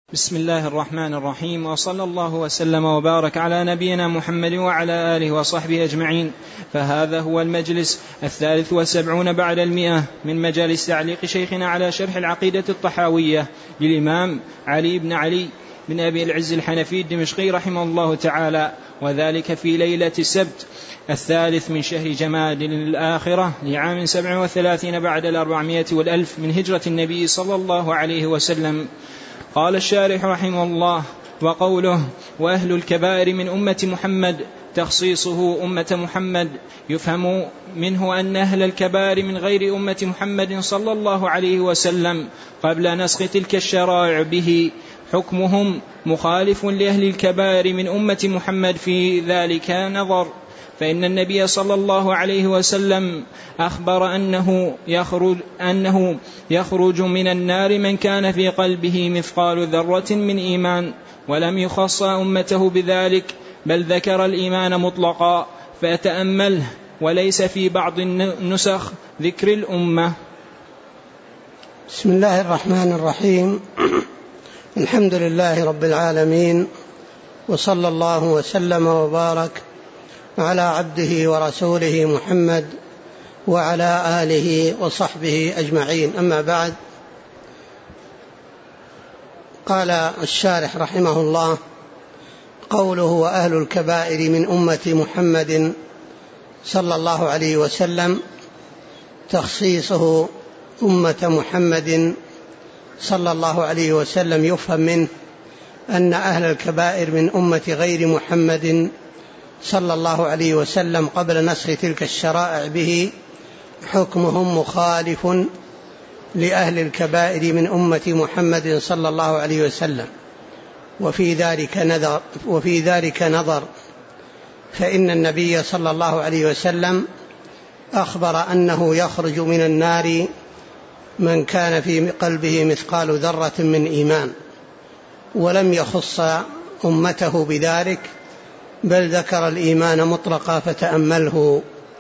بسم الله الرحمن الرحيم، وصلى الله وسلم وبارك على نبينا محمد وعلى آله وصحبه أجمعين. فهذا هو المجلس 73 بعد 100 من مجالس تعليق شيخنا على شرح العقيدة الطحاوية للإمام علي بن علي بن أبي العز الحنفي الدمشقي رحمه الله تعالى، وذلك في ليلة السبت 3 من شهر جماد الآخرة لعام 37 بعد 400 والألف من هجرة النبي صلى الله عليه وسلم. قال الشارح رحمه الله: وقوله وأهل الكبائر من أمة محمد تخصيصه أمة محمد، يفهم منه أن أهل الكبائر من غير أمة محمد صلى الله عليه وسلم قبل نسخ تلك الشرائع به حكمهم مخالف لأهل الكبائر من أمة محمد في ذلك نظر، فإن النبي صلى الله عليه وسلم أخبر أنه يخرج من النار من كان في قلبه مثقال ذرة من إيمان، ولم يخص أمته بذلك، بل ذكر الإيمان مطلقا فيتأمله، وليس في بعض النسخ ذكر الأمة. بسم الله الرحمن الرحيم. الحمد لله رب العالمين، وصلى الله وسلم وبارك على عبده ورسوله محمد وعلى آله وصحبه أجمعين. أما بعد، قال الشارح رحمه الله: قوله وأهل الكبائر من أمة محمد صلى الله عليه وسلم، تخصيصه أمة محمد صلى الله عليه وسلم يفهم منه أن أهل الكبائر من أمة غير محمد صلى الله عليه وسلم قبل نسخ تلك الشرائع به حكمهم مخالف لأهل الكبائر من أمة محمد صلى الله عليه وسلم، وفي ذلك نظر، فإن النبي صلى الله عليه وسلم أخبر أنه يخرج من النار من كان في قلبه مثقال ذرة من إيمان، ولم يخص أمته بذلك، بل ذكر الإيمان مطلقا فتأمله.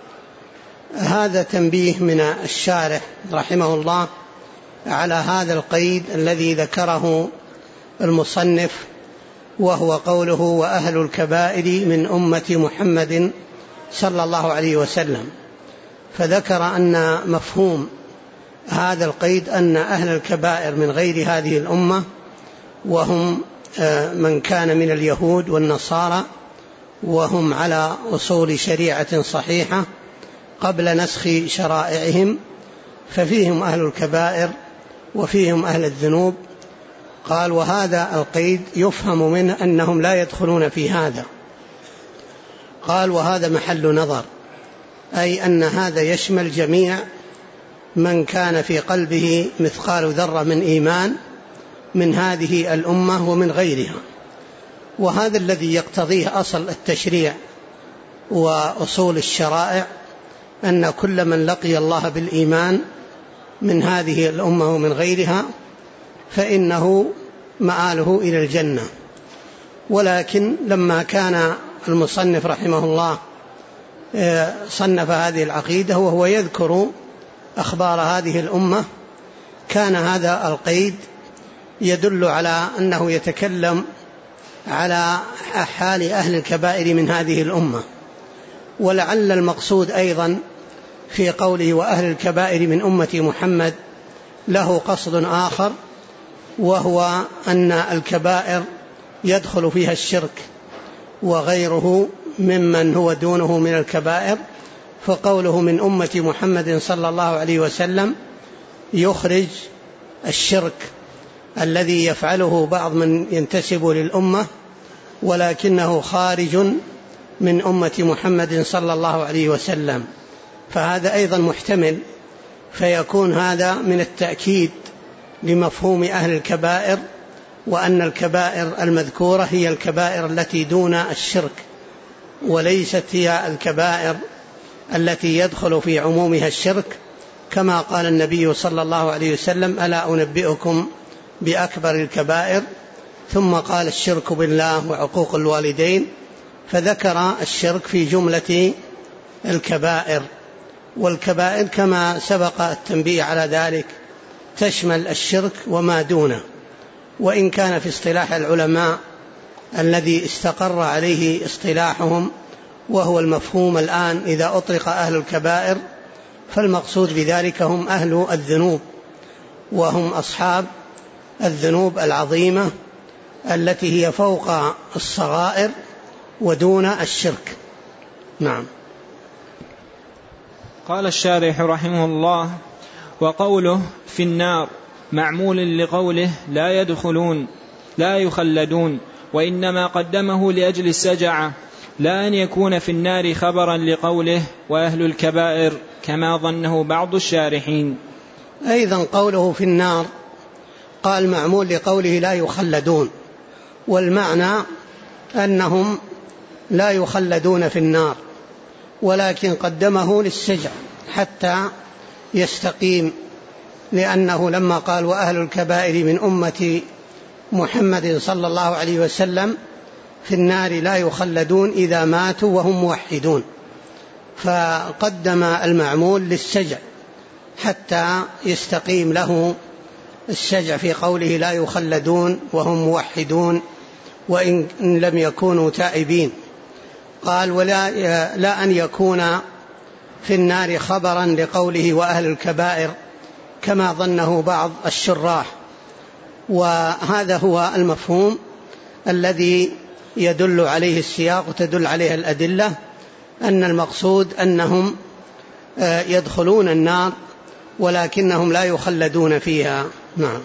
هذا تنبيه من الشارح رحمه الله على هذا القيد الذي ذكره المصنف، وهو قوله وأهل الكبائر من أمة محمد صلى الله عليه وسلم، فذكر أن مفهوم هذا القيد أن أهل الكبائر من غير هذه الأمة، وهم من كان من اليهود والنصارى، وهم على أصول شريعة صحيحة قبل نسخ شرائعهم، ففيهم أهل الكبائر وفيهم أهل الذنوب. قال: وهذا القيد يفهم منه أنهم لا يدخلون في هذا. قال: وهذا محل نظر، أي أن هذا يشمل جميع من كان في قلبه مثقال ذرة من إيمان من هذه الأمة ومن غيرها. وهذا الذي يقتضيه أصل التشريع وأصول الشرائع، أن كل من لقي الله بالإيمان من هذه الأمة ومن غيرها فإنه مآله إلى الجنة. ولكن لما كان المصنف رحمه الله صنف هذه العقيدة وهو يذكر أخبار هذه الأمة، كان هذا القيد يدل على أنه يتكلم على حال أهل الكبائر من هذه الأمة. ولعل المقصود أيضا في قوله وأهل الكبائر من أمة محمد له قصد آخر، وهو أن الكبائر يدخل فيها الشرك وغيره ممن هو دونه من الكبائر، فقوله من أمة محمد صلى الله عليه وسلم يخرج الشرك الذي يفعله بعض من ينتسب للأمة ولكنه خارج من أمة محمد صلى الله عليه وسلم، فهذا أيضا محتمل، فيكون هذا من التأكيد لمفهوم أهل الكبائر، وأن الكبائر المذكورة هي الكبائر التي دون الشرك، وليست هي الكبائر التي يدخل في عمومها الشرك، كما قال النبي صلى الله عليه وسلم: ألا أنبئكم بأكبر الكبائر؟ ثم قال: الشرك بالله وعقوق الوالدين، فذكر الشرك في جملة الكبائر. والكبائر كما سبق التنبيه على ذلك تشمل الشرك وما دونه، وإن كان في اصطلاح العلماء الذي استقر عليه اصطلاحهم وهو المفهوم الآن إذا أطلق أهل الكبائر فالمقصود بذلك هم أهل الذنوب، وهم أصحاب الذنوب العظيمة التي هي فوق الصغائر ودون الشرك. نعم. قال الشارح رحمه الله: وقوله في النار معمول لقوله لا يدخلون لا يخلدون، وإنما قدمه لأجل السجعة، لا أن يكون في النار خبرا لقوله وأهل الكبائر كما ظنه بعض الشارحين. أيضا قوله في النار قال معمول لقوله لا يخلدون، والمعنى أنهم لا يخلدون في النار، ولكن قدمه للسجع حتى يستقيم، لأنه لما قال وأهل الكبائر من أمة محمد صلى الله عليه وسلم في النار لا يخلدون إذا ماتوا وهم موحدون، فقدم المعمول للسجع حتى يستقيم له السجع في قوله لا يخلدون وهم موحدون وإن لم يكونوا تائبين. قال لا أن يكون في النار خبرا لقوله وأهل الكبائر كما ظنه بعض الشراح، وهذا هو المفهوم الذي يدل عليه السياق وتدل عليه الأدلة، أن المقصود أنهم يدخلون النار ولكنهم لا يخلدون فيها. نعم.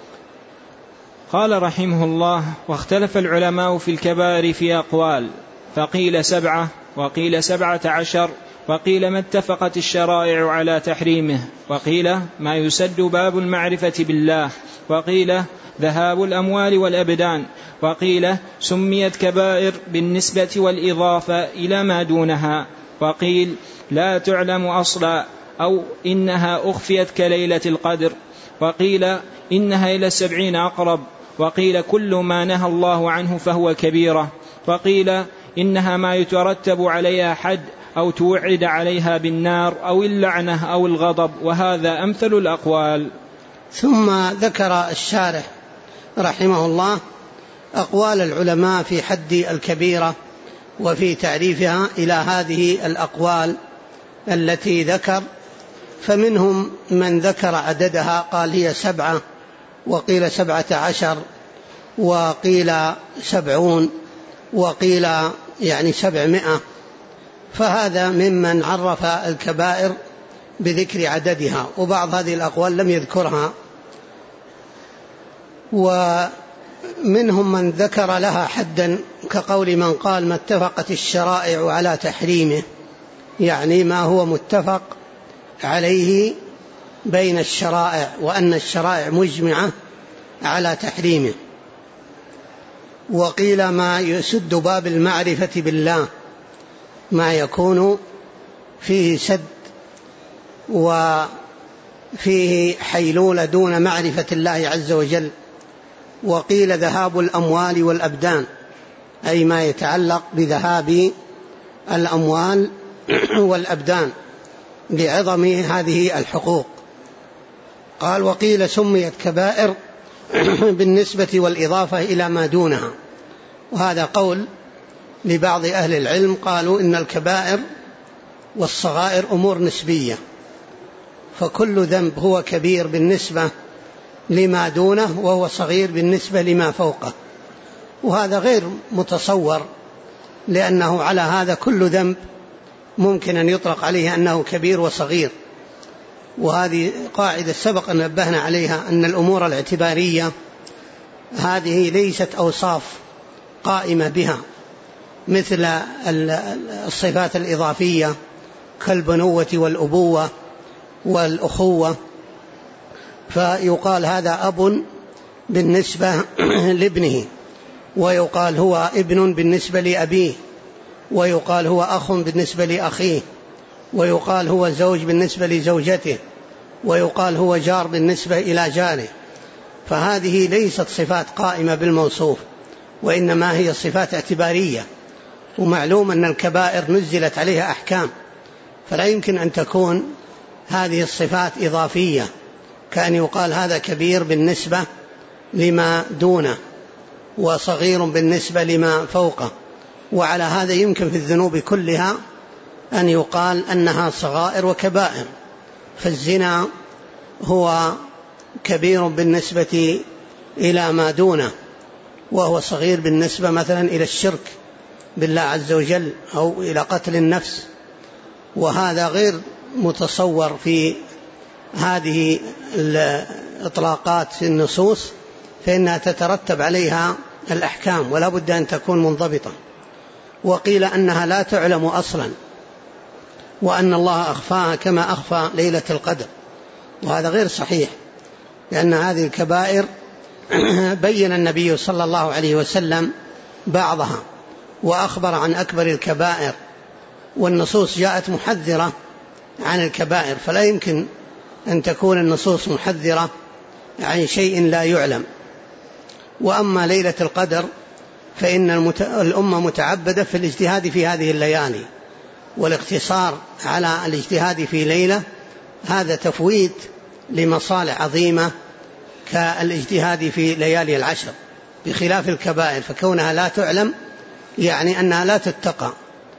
قال رحمه الله: واختلف العلماء في الكبائر في أقوال، فقيل 7 وقيل 17 وقيل ما اتفقت الشرائع على تحريمه، وقيل ما يسد باب المعرفة بالله، وقيل ذهاب الأموال والأبدان، وقيل سميت كبائر بالنسبة والإضافة إلى ما دونها، وقيل لا تعلم أصلا أو إنها أخفيت كليلة القدر، وقيل إنها إلى 70 أقرب، وقيل كل ما نهى الله عنه فهو كبيرة، وقيل إنها ما يترتب عليها حد أو توعد عليها بالنار أو اللعنة أو الغضب، وهذا أمثل الأقوال. ثم ذكر الشارح رحمه الله أقوال العلماء في حد الكبيرة وفي تعريفها إلى هذه الأقوال التي ذكر، فمنهم من ذكر عددها قال هي 7 وقيل 17 وقيل 70 وقيل 700، فهذا ممن عرف الكبائر بذكر عددها، وبعض هذه الأقوال لم يذكرها، ومنهم من ذكر لها حدا كقول من قال ما اتفقت الشرائع على تحريمه، يعني ما هو متفق عليه بين الشرائع وأن الشرائع مجمعة على تحريمه. وقيل ما يسد باب المعرفة بالله، ما يكون فيه سد وفيه حيلولة دون معرفة الله عز وجل. وقيل ذهاب الأموال والأبدان، أي ما يتعلق بذهاب الأموال والأبدان لعظم هذه الحقوق. قال وقيل سميت كبائر بالنسبة والإضافة إلى ما دونها، وهذا قول لبعض أهل العلم، قالوا إن الكبائر والصغائر أمور نسبية، فكل ذنب هو كبير بالنسبة لما دونه وهو صغير بالنسبة لما فوقه، وهذا غير متصور، لأنه على هذا كل ذنب ممكن أن يطلق عليه أنه كبير وصغير. وهذه قاعدة سبق أن نبهنا عليها، أن الأمور الاعتبارية هذه ليست أوصاف قائمة بها، مثل الصفات الإضافية كالبنوة والأبوة والأخوة، فيقال هذا أب بالنسبة لابنه، ويقال هو ابن بالنسبة لأبيه، ويقال هو أخ بالنسبة لأخيه، ويقال هو زوج بالنسبة لزوجته، ويقال هو جار بالنسبة إلى جاره. فهذه ليست صفات قائمة بالموصوف، وإنما هي صفات اعتبارية، ومعلوم أن الكبائر نزلت عليها أحكام، فلا يمكن أن تكون هذه الصفات إضافية، كأن يقال هذا كبير بالنسبة لما دونه وصغير بالنسبة لما فوقه. وعلى هذا يمكن في الذنوب كلها أن يقال أنها صغائر وكبائر، فالزنا هو كبير بالنسبة إلى ما دونه، وهو صغير بالنسبة مثلا إلى الشرك بالله عز وجل أو إلى قتل النفس، وهذا غير متصور في هذه الإطلاقات في النصوص، فإنها تترتب عليها الأحكام ولا بد أن تكون منضبطة. وقيل أنها لا تعلم أصلا، وأن الله أخفاها كما أخفى ليلة القدر، وهذا غير صحيح، لأن هذه الكبائر بين النبي صلى الله عليه وسلم بعضها وأخبر عن أكبر الكبائر، والنصوص جاءت محذرة عن الكبائر، فلا يمكن أن تكون النصوص محذرة عن شيء لا يعلم. وأما ليلة القدر فإن الأمة متعبدة في الاجتهاد في هذه الليالي، والاقتصار على الاجتهاد في ليلة هذا تفويت لمصالح عظيمة كالاجتهاد في ليالي العشر، بخلاف الكبائر فكونها لا تعلم يعني أنها لا تتقى،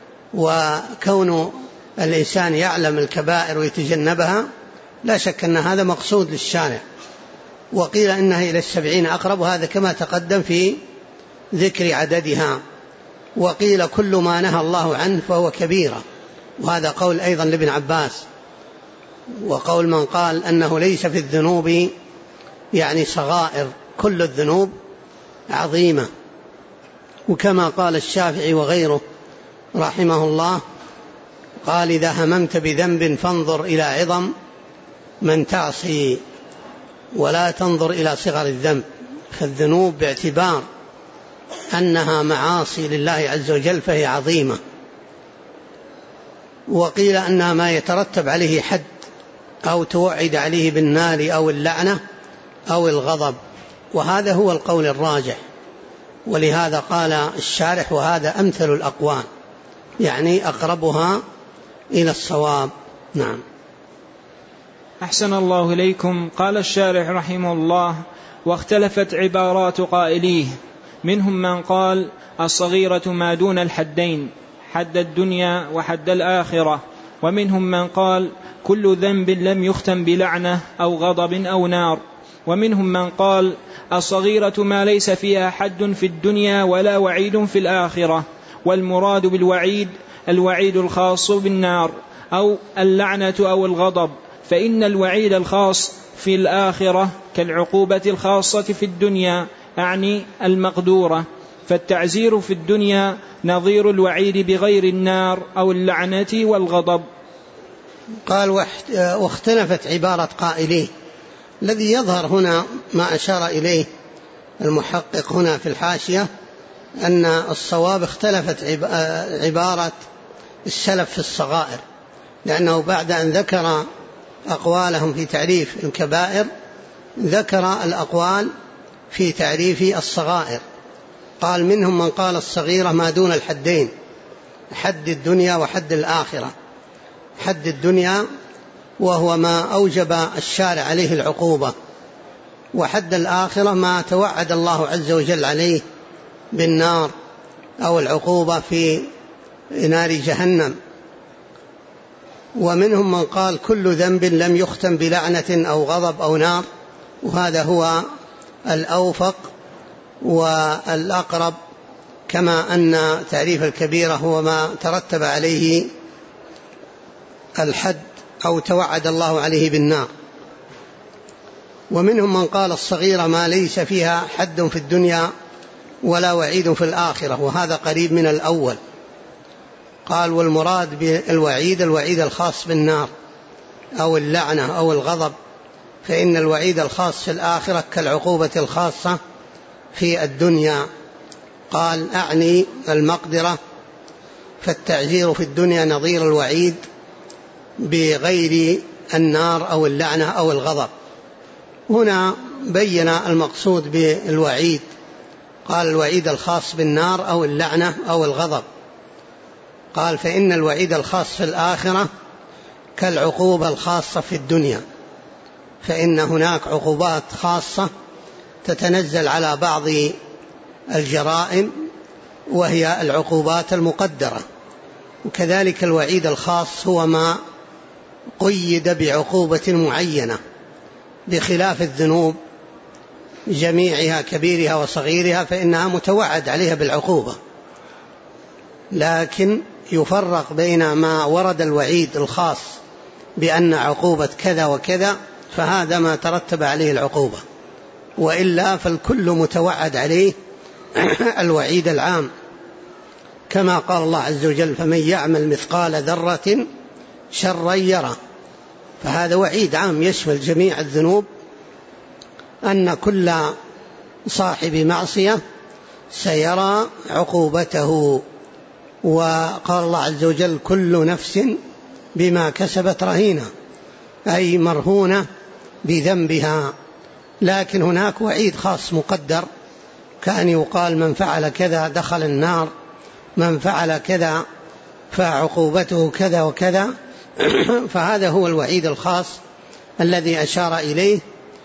وكون الإنسان يعلم الكبائر ويتجنبها لا شك أن هذا مقصود للشارع. وقيل إنها إلى 70 أقرب، وهذا كما تقدم في ذكر عددها. وقيل كل ما نهى الله عنه فهو كبيرة، وهذا قول أيضا لابن عباس، وقول من قال أنه ليس في الذنوب يعني صغائر، كل الذنوب عظيمة. وكما قال الشافعي وغيره رحمه الله قال إذا هممت بذنب فانظر إلى عظم من تعصي ولا تنظر إلى صغر الذنب، فالذنوب باعتبار أنها معاصي لله عز وجل فهي عظيمة. وقيل أنها ما يترتب عليه حد أو توعد عليه بالنار أو اللعنة أو الغضب، وهذا هو القول الراجح، ولهذا قال الشارح وهذا أمثل الأقوال، يعني أقربها إلى الصواب. نعم. أحسن الله إليكم. قال الشارح رحمه الله: واختلفت عبارات قائليه، منهم من قال الصغيرة ما دون الحدين، حد الدنيا وحد الآخرة، ومنهم من قال كل ذنب لم يختم بلعنة أو غضب أو نار، ومنهم من قال الصغيرة ما ليس فيها حد في الدنيا ولا وعيد في الآخرة، والمراد بالوعيد الوعيد الخاص بالنار أو اللعنة أو الغضب، فإن الوعيد الخاص في الآخرة كالعقوبة الخاصة في الدنيا، أعني المقدورة، فالتعزير في الدنيا نظير الوعيد بغير النار أو اللعنة والغضب. قال واختلفت عبارة قائليه. الذي يظهر هنا ما أشار إليه المحقق هنا في الحاشية، أن الصواب اختلفت عبارة السلف في الصغائر، لأنه بعد أن ذكر أقوالهم في تعريف الكبائر ذكر الأقوال في تعريف الصغائر. قال منهم من قال الصغيرة ما دون الحدين، حد الدنيا وحد الآخرة. حد الدنيا وهو ما أوجب الشارع عليه العقوبة، وحد الآخرة ما توعد الله عز وجل عليه بالنار أو العقوبة في نار جهنم. ومنهم من قال كل ذنب لم يختم بلعنة أو غضب أو نار، وهذا هو الأوفق والأقرب، كما أن تعريف الكبيرة هو ما ترتب عليه الحد أو توعد الله عليه بالنار. ومنهم من قال الصغيرة ما ليس فيها حد في الدنيا ولا وعيد في الآخرة، وهذا قريب من الأول. قال والمراد بالوعيد الوعيد الخاص بالنار أو اللعنة أو الغضب، فإن الوعيد الخاص في الآخرة كالعقوبة الخاصة في الدنيا. قال أعني المقدرة، فالتعزير في الدنيا نظير الوعيد بغير النار أو اللعنة أو الغضب. هنا بين المقصود بالوعيد، قال الوعيد الخاص بالنار أو اللعنة أو الغضب. قال فإن الوعيد الخاص في الآخرة كالعقوبة الخاصة في الدنيا، فإن هناك عقوبات خاصة تتنزل على بعض الجرائم وهي العقوبات المقدرة. وكذلك الوعيد الخاص هو ما قيد بعقوبة معينة، بخلاف الذنوب جميعها كبيرها وصغيرها فإنها متوعد عليها بالعقوبة، لكن يفرق بين ما ورد الوعيد الخاص بأن عقوبة كذا وكذا فهذا ما ترتب عليه العقوبة، وإلا فالكل متوعد عليه الوعيد العام، كما قال الله عز وجل: فمن يعمل مثقال ذرة شرا يره. فهذا وعيد عام يشمل جميع الذنوب، أن كل صاحب معصية سيرى عقوبته. وقال الله عز وجل: كل نفس بما كسبت رهينة، أي مرهونة بذنبها. لكن هناك وعيد خاص مقدر، كأن يقال: من فعل كذا دخل النار، من فعل كذا فعقوبته كذا وكذا. فهذا هو الوعيد الخاص الذي أشار إليه،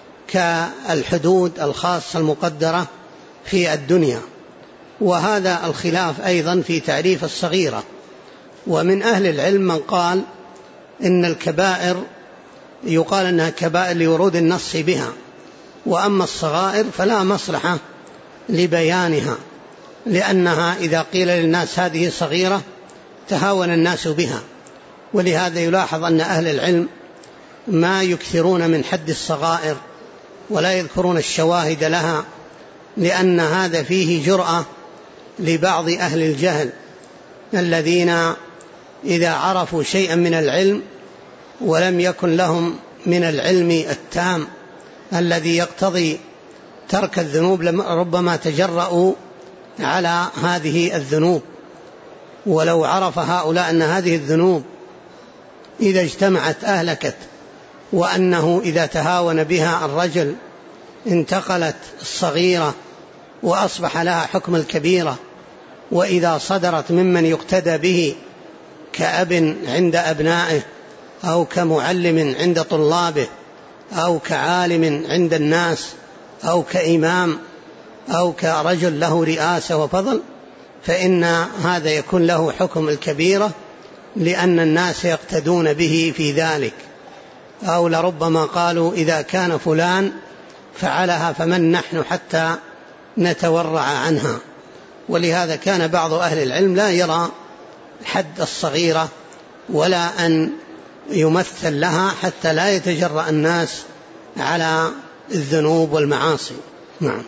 كالحدود الخاصة المقدرة في الدنيا. وهذا الخلاف أيضا في تعريف الصغيرة. ومن أهل العلم من قال إن الكبائر يقال أنها كبائر لورود النص بها، وأما الصغائر فلا مصلحة لبيانها، لأنها إذا قيل للناس هذه صغيرة تهاون الناس بها. ولهذا يلاحظ أن أهل العلم ما يكثرون من حد الصغائر ولا يذكرون الشواهد لها، لأن هذا فيه جرأة لبعض أهل الجهل الذين إذا عرفوا شيئا من العلم ولم يكن لهم من العلم التام الذي يقتضي ترك الذنوب ربما تجرؤوا على هذه الذنوب. ولو عرف هؤلاء أن هذه الذنوب إذا اجتمعت أهلكت، وأنه إذا تهاون بها الرجل انتقلت الصغيرة وأصبح لها حكم الكبيرة، وإذا صدرت ممن يقتدى به كأب عند أبنائه، أو كمعلم عند طلابه، أو كعالم عند الناس، أو كإمام، أو كرجل له رئاسة وفضل، فإن هذا يكون له حكم الكبيرة، لأن الناس يقتدون به في ذلك. أو لربما قالوا: إذا كان فلان فعلها فمن نحن حتى نتورع عنها. ولهذا كان بعض أهل العلم لا يرى حد الصغيرة ولا أن يمثل لها حتى لا يتجرأ الناس على الذنوب والمعاصي. نعم.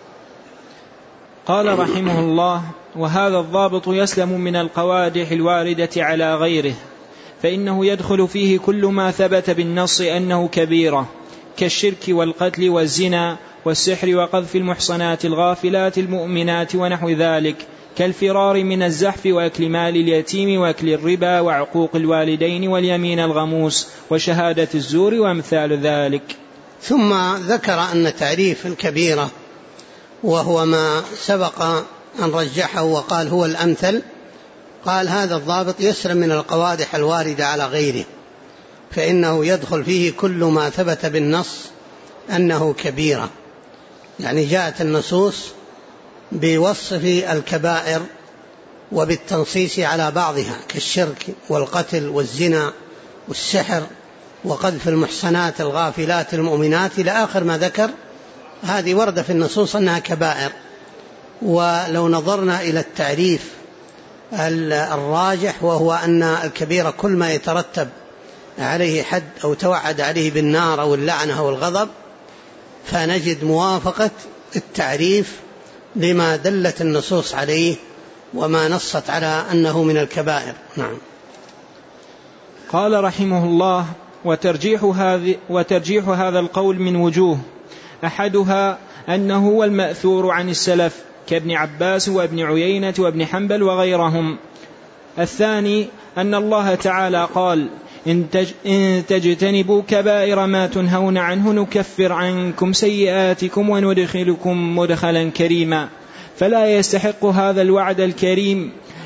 قال رحمه الله: وهذا الضابط يسلم من القوادح الواردة على غيره، فإنه يدخل فيه كل ما ثبت بالنص أنه كبيرة، كالشرك والقتل والزنا والسحر وقذف المحصنات الغافلات المؤمنات ونحو ذلك، كالفرار من الزحف وأكل مال اليتيم وأكل الربا وعقوق الوالدين واليمين الغموس وشهادة الزور وأمثال ذلك. ثم ذكر أن تعريف الكبيرة وهو ما سبق أن رجحه وقال هو الأمثل، قال: هذا الضابط يسلم من القوادح الواردة على غيره، فإنه يدخل فيه كل ما ثبت بالنص أنه كبيرة. يعني جاءت النصوص بوصف الكبائر وبالتنصيص على بعضها، كالشرك والقتل والزنا والسحر وقذف المحصنات الغافلات المؤمنات إلى آخر ما ذكر. هذه وردة في النصوص أنها كبائر. ولو نظرنا إلى التعريف الراجح، وهو أن الكبيرة كل ما يترتب عليه حد أو توعد عليه بالنار أو اللعنة أو الغضب، فنجد موافقة التعريف لما دلت النصوص عليه وما نصت على أنه من الكبائر. نعم. قال رحمه الله: وترجيح هذا القول من وجوه، أحدها أنه هو المأثور عن السلف كابن عباس وابن عيينة وابن حنبل وغيرهم. الثاني أن الله تعالى قال: إن تجتنبوا كبائر ما تنهون عنه نكفر عنكم سيئاتكم وندخلكم مدخلا كريما. فلا يستحق هذا الوعد الكريم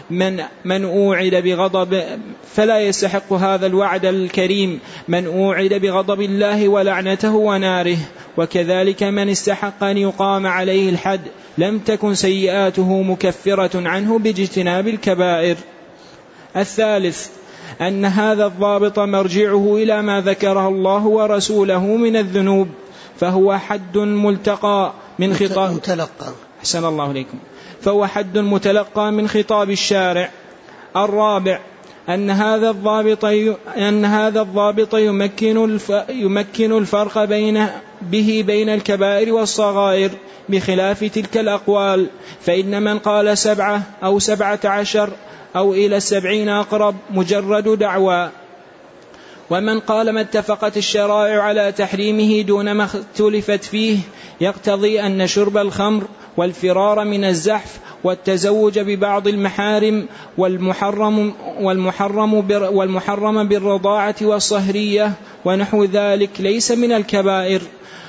من أوعد بغضب فلا يستحق هذا الوعد الكريم من أوعد بغضب الله ولعنته وناره. وكذلك من استحق أن يقام عليه الحد لم تكن سيئاته مكفرة عنه باجتناب الكبائر. الثالث أن هذا الضابط مرجعه إلى ما ذكره الله ورسوله من الذنوب، فهو حد ملتقى من خطاب أحسن الله عليكم، فهو حد متلقى من خطاب الشارع. الرابع أن هذا الضابط يمكن الفرق بين الكبائر والصغائر بخلاف تلك الأقوال، فإن من قال 7 أو 17 أو إلى 70 أقرب مجرد دعوى، ومن قال ما اتفقت الشرائع على تحريمه دون ما اختلفت فيه يقتضي أن شرب الخمر والفرار من الزحف والتزوج ببعض المحارم والمحرم بالرضاعة والصهرية ونحو ذلك ليس من الكبائر،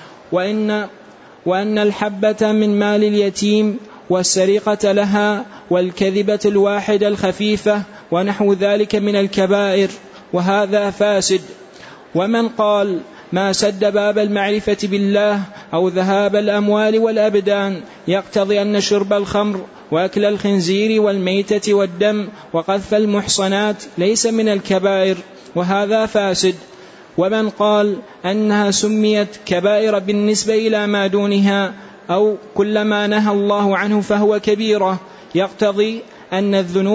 وأن الحبة من مال اليتيم والسرقة لها والكذبة الواحدة الخفيفة ونحو ذلك من الكبائر، وهذا فاسد. ومن قال ما سد باب المعرفة بالله أو ذهاب الأموال والأبدان يقتضي أن شرب الخمر وأكل الخنزير والميتة والدم وقذف المحصنات ليس من الكبائر، وهذا فاسد. ومن قال أنها سميت كبائر بالنسبة إلى ما دونها أو كل ما نهى الله عنه فهو كبيرة يقتضي أن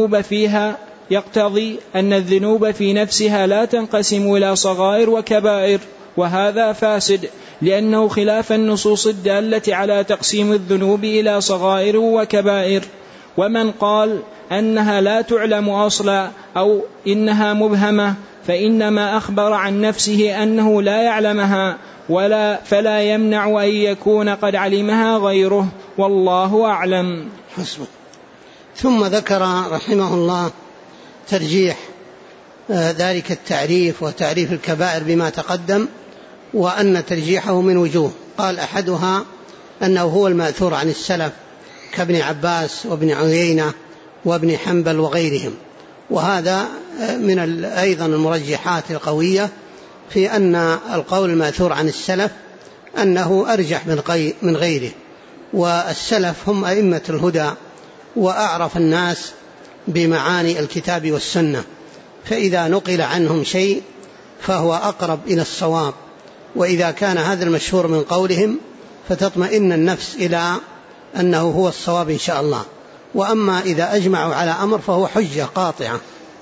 الذنوب في نفسها لا تنقسم إلى صغائر وكبائر، وهذا فاسد لأنه خلاف النصوص الدالة على تقسيم الذنوب إلى صغائر وكبائر. ومن قال أنها لا تعلم أصلا أو إنها مبهمة فإنما أخبر عن نفسه أنه لا يعلمها فلا يمنع أن يكون قد علمها غيره، والله أعلم. حسبه. ثم ذكر رحمه الله ترجيح ذلك التعريف وتعريف الكبائر بما تقدم، وأن ترجيحه من وجوه. قال أحدها أنه هو المأثور عن السلف كابن عباس وابن عيينة وابن حنبل وغيرهم، وهذا من أيضا المرجحات القوية في أن القول المأثور عن السلف أنه أرجح من غيره، والسلف هم أئمة الهدى وأعرف الناس بمعاني الكتاب والسنة، فإذا نقل عنهم شيء فهو أقرب إلى الصواب، وإذا كان هذا المشهور من قولهم فتطمئن النفس إلى أنه هو الصواب إن شاء الله. وأما إذا أجمعوا على أمر فهو حجة قاطعة.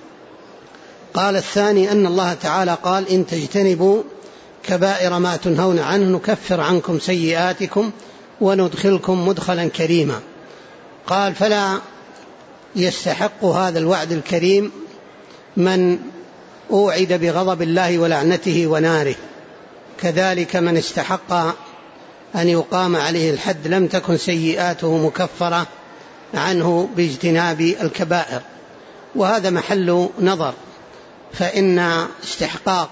قال الثاني أن الله تعالى قال إن تجتنبوا كبائر ما تنهون عنه نكفر عنكم سيئاتكم وندخلكم مدخلا كريما. قال فلا يستحق هذا الوعد الكريم من أوعد بغضب الله ولعنته وناره، كذلك من استحق أن يقام عليه الحد لم تكن سيئاته مكفرة عنه باجتناب الكبائر. وهذا محل نظر، فإن استحقاق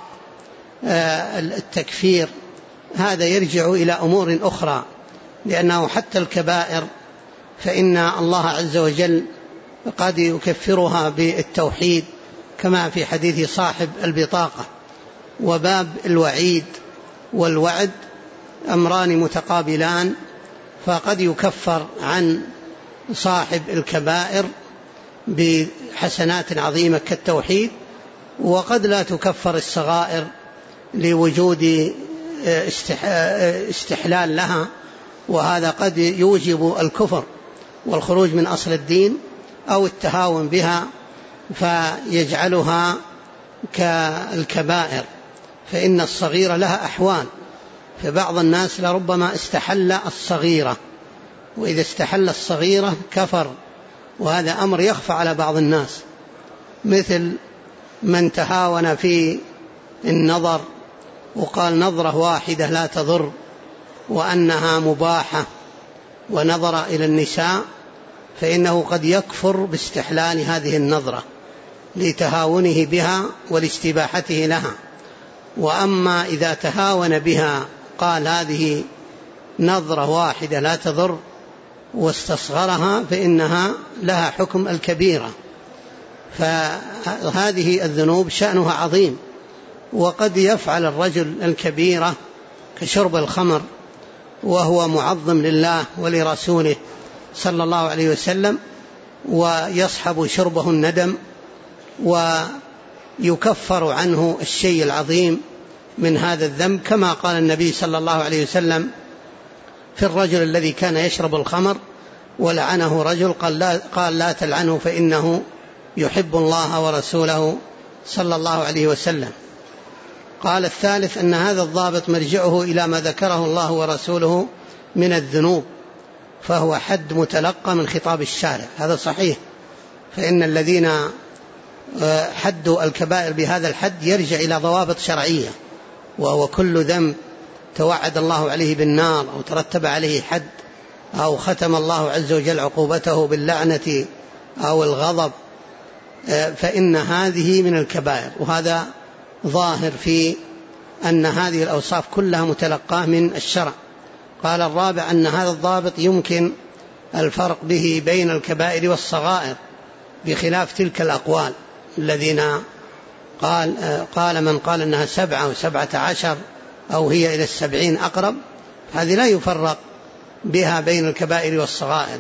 التكفير هذا يرجع إلى أمور أخرى، لأنه حتى الكبائر فإن الله عز وجل قد يكفرها بالتوحيد كما في حديث صاحب البطاقة. وباب الوعيد والوعد أمران متقابلان، فقد يكفر عن صاحب الكبائر بحسنات عظيمة كالتوحيد، وقد لا تكفر الصغائر لوجود استحلال لها، وهذا قد يوجب الكفر والخروج من أصل الدين أو التهاون بها فيجعلها كالكبائر، فإن الصغيرة لها أحوال، فبعض الناس لربما استحل الصغيرة، وإذا استحل الصغيرة كفر، وهذا أمر يخفى على بعض الناس، مثل من تهاون في النظر وقال نظرة واحدة لا تضر وأنها مباحة ونظر إلى النساء، فإنه قد يكفر باستحلال هذه النظرة لتهاونه بها ولاستباحته لها. وأما إذا تهاون بها قال هذه نظرة واحدة لا تضر واستصغرها فإنها لها حكم الكبيرة، فهذه الذنوب شأنها عظيم، وقد يفعل الرجل الكبيرة كشرب الخمر وهو معظم لله ولرسوله صلى الله عليه وسلم، ويصحب شربه الندم، ويكفر عنه الشيء العظيم من هذا الذنب، كما قال النبي صلى الله عليه وسلم في الرجل الذي كان يشرب الخمر ولعنه رجل قال لا تلعنه فإنه يحب الله ورسوله صلى الله عليه وسلم. قال الثالث أن هذا الضابط مرجعه إلى ما ذكره الله ورسوله من الذنوب، فهو حد متلقى من خطاب الشارع. هذا صحيح، فإن الذين حدوا الكبائر بهذا الحد يرجع إلى ضوابط شرعية، وهو كل ذنب توعد الله عليه بالنار أو ترتب عليه حد أو ختم الله عز وجل عقوبته باللعنة أو الغضب، فإن هذه من الكبائر. وهذا ظاهر في أن هذه الأوصاف كلها متلقاه من الشرع. قال الرابع أن هذا الضابط يمكن الفرق به بين الكبائر والصغائر، بخلاف تلك الأقوال الذين قال من قال أنها 7 أو 17 أو هي إلى 70 أقرب، هذه لا يفرق بها بين الكبائر والصغائر.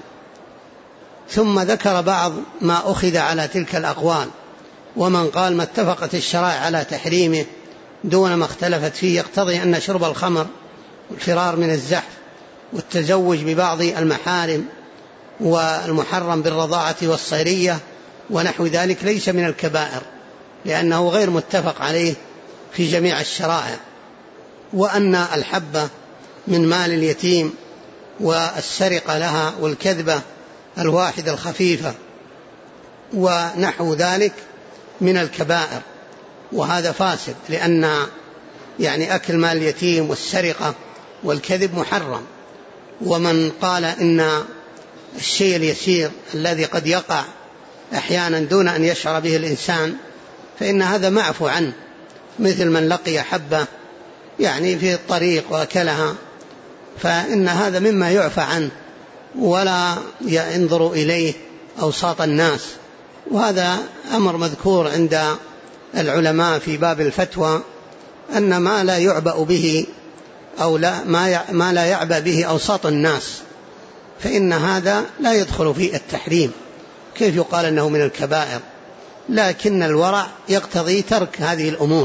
ثم ذكر بعض ما أخذ على تلك الأقوال، ومن قال ما اتفقت الشرائع على تحريمه دون ما اختلفت فيه، يقتضي أن شرب الخمر والفرار من الزحف والتزوج ببعض المحارم والمحرم بالرضاعة والصيرية ونحو ذلك ليس من الكبائر، لأنه غير متفق عليه في جميع الشرائع. وأن الحبة من مال اليتيم والسرقة لها والكذبة الواحدة الخفيفة ونحو ذلك من الكبائر، وهذا فاسد، لأن أكل مال اليتيم والسرقة والكذب محرم. ومن قال إن الشيء اليسير الذي قد يقع أحيانا دون أن يشعر به الإنسان فإن هذا معفو عنه، مثل من لقي حبة في الطريق وأكلها، فإن هذا مما يعفى عنه ولا ينظر إليه أوساط الناس. وهذا أمر مذكور عند العلماء في باب الفتوى، أن ما لا يعبأ به أو ما لا يعبأ به أوساط الناس فإن هذا لا يدخل في التحريم. كيف يقال أنه من الكبائر؟ لكن الورع يقتضي ترك هذه الأمور،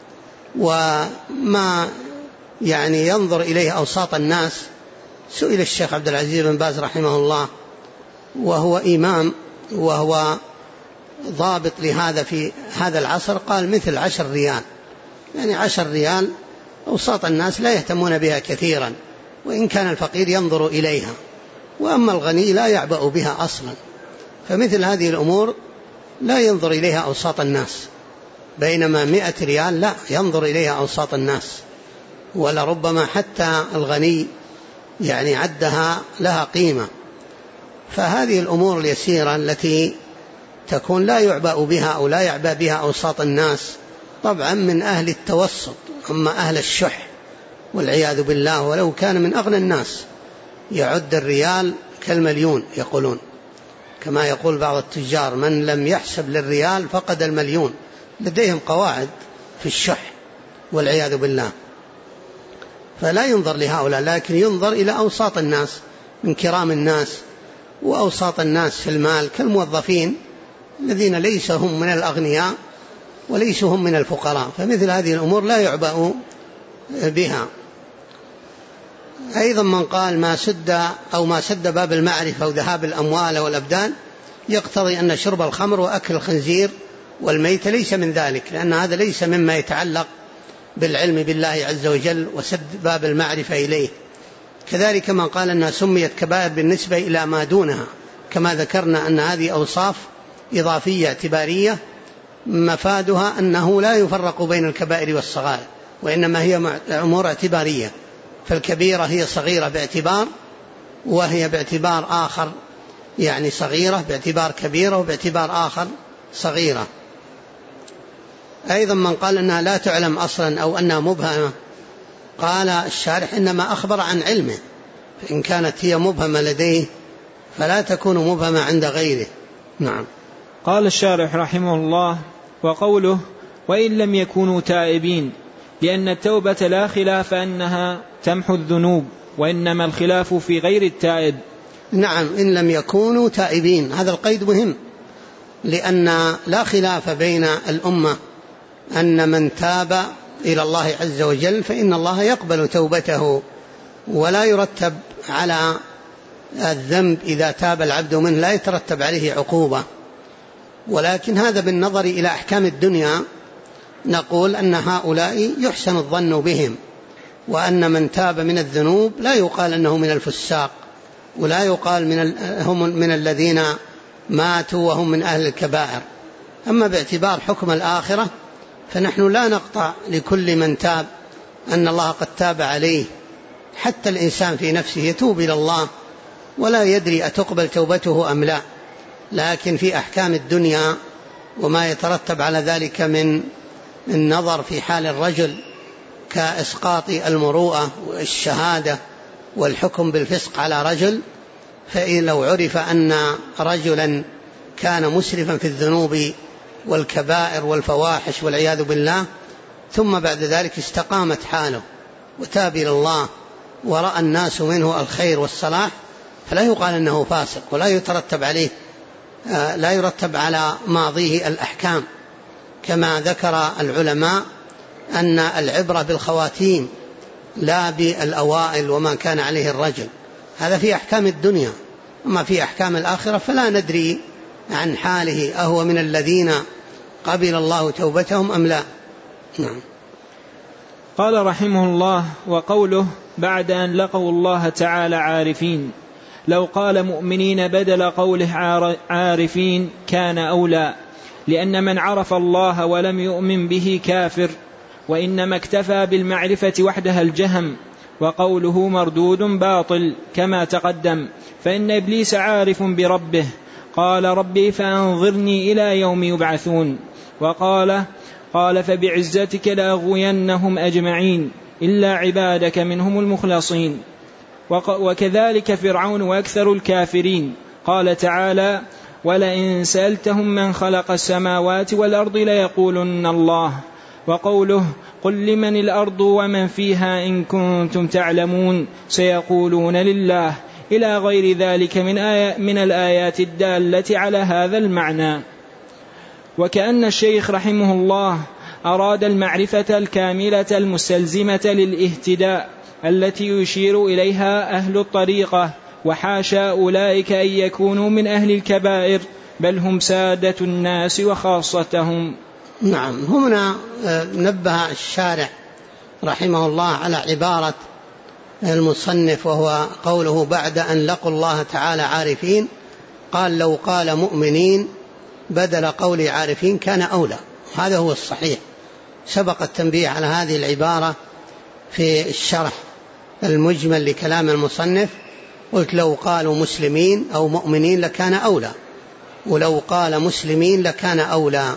وما ينظر إليه أوساط الناس. سئل الشيخ عبد العزيز بن باز رحمه الله، وهو إمام وهو ضابط لهذا في هذا العصر، قال مثل 10 ريال، 10 ريال أوساط الناس لا يهتمون بها كثيرا، وإن كان الفقير ينظر إليها، وأما الغني لا يعبأ بها أصلا. فمثل هذه الأمور لا ينظر إليها أوساط الناس، بينما 100 ريال لا ينظر إليها أوساط الناس، ولربما حتى الغني عدها لها قيمة. فهذه الأمور اليسيرة التي تكون لا يعبأ بها أو لا يعبأ بها أوساط الناس طبعا من أهل التوسط. أما أهل الشح والعياذ بالله، ولو كان من أغنى الناس يعد الريال كالمليون، يقولون كما يقول بعض التجار من لم يحسب للريال فقد المليون. لديهم قواعد في الشح والعياذ بالله. فلا ينظر لهؤلاء، لكن ينظر إلى أوساط الناس من كرام الناس وأوساط الناس في المال كالموظفين الذين ليس هم من الأغنياء وليسوا هم من الفقراء، فمثل هذه الأمور لا يعبأ بها. أيضا من قال ما سد باب المعرفة وذهاب الأموال والأبدان، يقتضي أن شرب الخمر وأكل الخنزير والميت ليس من ذلك، لأن هذا ليس مما يتعلق بالعلم بالله عز وجل وسد باب المعرفة إليه. كذلك من قال أنها سميت كبائر بالنسبة إلى ما دونها، كما ذكرنا أن هذه أوصاف إضافية اعتبارية مفادها أنه لا يفرق بين الكبائر والصغائر، وإنما هي أمور اعتبارية، فالكبيرة هي صغيرة باعتبار، وهي باعتبار آخر صغيرة باعتبار كبيرة، وباعتبار آخر صغيرة. أيضا من قال أنها لا تعلم أصلا أو أنها مبهمة، قال الشارح إنما أخبر عن علمه، فإن كانت هي مبهمة لديه فلا تكون مبهمة عند غيره. نعم. قال الشارح رحمه الله: وقوله وإن لم يكونوا تائبين، لأن التوبة لا خلاف أنها تمحو الذنوب، وإنما الخلاف في غير التائب. نعم، إن لم يكونوا تائبين، هذا القيد مهم، لأن لا خلاف بين الأمة أن من تاب إلى الله عز وجل فإن الله يقبل توبته، ولا يرتب على الذنب إذا تاب العبد منه لا يترتب عليه عقوبة. ولكن هذا بالنظر إلى أحكام الدنيا نقول أن هؤلاء يحسن الظن بهم، وأن من تاب من الذنوب لا يقال أنه من الفساق، ولا يقال هم من الذين ماتوا وهم من أهل الكبائر. أما باعتبار حكم الآخرة فنحن لا نقطع لكل من تاب أن الله قد تاب عليه، حتى الإنسان في نفسه يتوب إلى الله ولا يدري أتقبل توبته أم لا. لكن في أحكام الدنيا وما يترتب على ذلك من النظر في حال الرجل كإسقاط المروءة والشهادة والحكم بالفسق على رجل، فإن لو عرف أن رجلا كان مسرفا في الذنوب والكبائر والفواحش والعياذ بالله، ثم بعد ذلك استقامت حاله وتاب إلى الله ورأى الناس منه الخير والصلاح، فلا يقال أنه فاسق، ولا يترتب عليه لا يرتب على ماضيه الأحكام. كما ذكر العلماء أن العبرة بالخواتيم لا بالأوائل وما كان عليه الرجل، هذا في أحكام الدنيا. أما في أحكام الآخرة فلا ندري عن حاله أهو من الذين قبل الله توبتهم أم لا. نعم. قال رحمه الله: وقوله بعد أن لقوا الله تعالى عارفين، لو قال مؤمنين بدل قوله عارفين كان أولى، لأن من عرف الله ولم يؤمن به كافر، وإنما اكتفى بالمعرفة وحدها الجهم. وقوله مردود باطل كما تقدم، فإن إبليس عارف بربه، قال ربي فأنظرني إلى يوم يبعثون. قال فبعزتك لأغوينهم أجمعين إلا عبادك منهم المخلصين. وكذلك فرعون وأكثر الكافرين. قال تعالى: ولئن سألتهم من خلق السماوات والأرض ليقولن الله. وقوله قل لمن الأرض ومن فيها إن كنتم تعلمون سيقولون لله، إلى غير ذلك من الآيات الدالة على هذا المعنى. وكأن الشيخ رحمه الله أراد المعرفة الكاملة المستلزمة للاهتداء التي يشير إليها أهل الطريقة، وحاشا أولئك أن يكونوا من أهل الكبائر، بل هم سادة الناس وخاصتهم. نعم. هنا نبه الشارع رحمه الله على عبارة المصنف، وهو قوله بعد أن لقوا الله تعالى عارفين، قال لو قال مؤمنين بدل قول عارفين كان أولى. هذا هو الصحيح. سبق التنبيه على هذه العبارة في الشرح المجمل لكلام المصنف، قلت لو قالوا مسلمين أو مؤمنين لكان أولى، ولو قال مسلمين لكان أولى،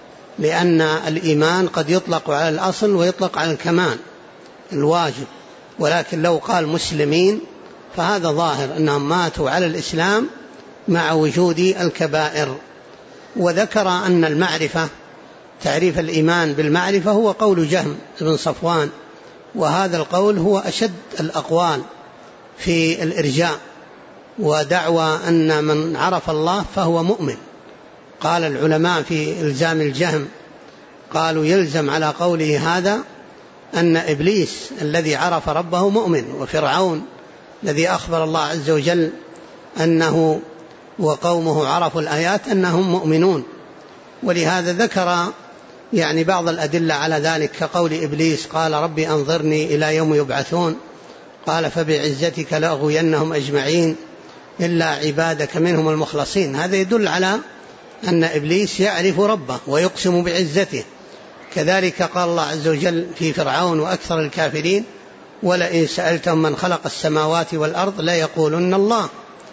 لأن الإيمان قد يطلق على الأصل ويطلق على الكمال الواجب، ولكن لو قال مسلمين فهذا ظاهر أنهم ماتوا على الإسلام مع وجود الكبائر. وذكر أن المعرفة تعريف الإيمان بالمعرفة هو قول جهم بن صفوان، وهذا القول هو أشد الأقوال في الإرجاء ودعوى أن من عرف الله فهو مؤمن. قال العلماء في إلزام الجهم، قالوا يلزم على قوله هذا أن إبليس الذي عرف ربه مؤمن، وفرعون الذي أخبر الله عز وجل أنه وقومه عرفوا الآيات أنهم مؤمنون. ولهذا ذكر بعض الأدلة على ذلك، كقول إبليس قال ربي أنظرني إلى يوم يبعثون، قال فبعزتك لأغوينهم أجمعين إلا عبادك منهم المخلصين. هذا يدل على أن إبليس يعرف ربه ويقسم بعزته. كذلك قال الله عز وجل في فرعون وأكثر الكافرين ولئن سألتهم من خلق السماوات والأرض ليقولن الله.